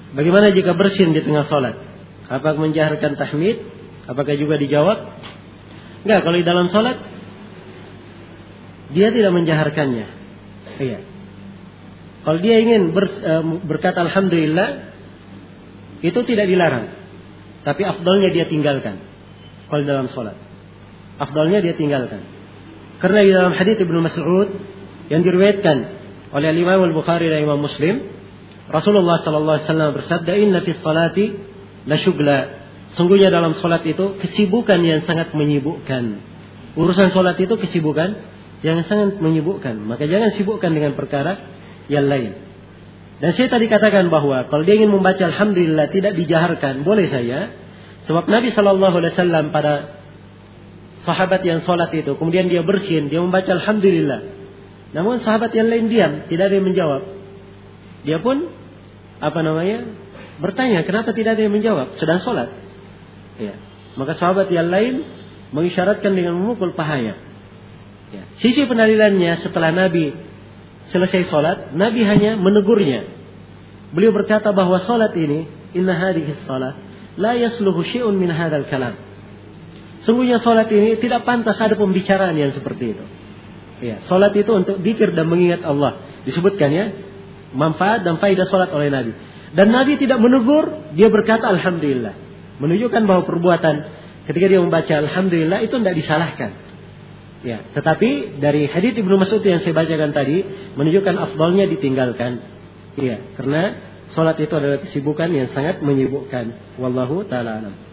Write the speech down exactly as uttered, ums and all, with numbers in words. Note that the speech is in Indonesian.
Bagaimana jika bersin di tengah sholat? Apakah menjaharkan tahmid? Apakah juga dijawab? Enggak, kalau di dalam sholat dia tidak menjaharkannya. Iya. Kalau dia ingin ber, berkata alhamdulillah, itu tidak dilarang. Tapi afdalnya dia tinggalkan. Kalau dalam sholat, afdalnya dia tinggalkan. Karena di dalam hadits Ibnu Mas'ud yang diriwayatkan oleh Imam Al-Bukhari dan Imam Muslim, Rasulullah sallallahu alaihi wasallam bersabda, "Inna fis salati la syughla." Sungguhnya dalam salat itu kesibukan yang sangat menyibukkan. Urusan salat itu kesibukan yang sangat menyibukkan. Maka jangan sibukkan dengan perkara yang lain. Dan saya tadi katakan bahwa kalau dia ingin membaca alhamdulillah tidak dijaharkan, boleh saja. Sebab Nabi sallallahu alaihi wasallam pada sahabat yang salat itu, kemudian dia bersin, dia membaca alhamdulillah. Namun sahabat yang lain diam, tidak ada yang menjawab. Dia pun apa namanya? bertanya, kenapa tidak ada yang menjawab sedang salat? Ya. Maka sahabat yang lain mengisyaratkan dengan memukul pahanya. Ya. Sisi pendalilannya setelah Nabi selesai salat, Nabi hanya menegurnya. Beliau berkata bahwa salat ini, inna hadhihi shalah la yasluhu syai'un min hadzal kalam. Sungguhnya salat ini tidak pantas ada pembicaraan yang seperti itu. Ya, salat itu untuk zikir dan mengingat Allah. Disebutkan ya, manfaat dan faedah salat oleh Nabi. Dan Nabi tidak menegur, dia berkata alhamdulillah. Menunjukkan bahwa perbuatan ketika dia membaca alhamdulillah itu tidak disalahkan. Ya, tetapi dari hadits Ibnu Mas'ud yang saya bacakan tadi menunjukkan afdalnya ditinggalkan. Iya, karena salat itu adalah kesibukan yang sangat menyibukkan. Wallahu taala alam.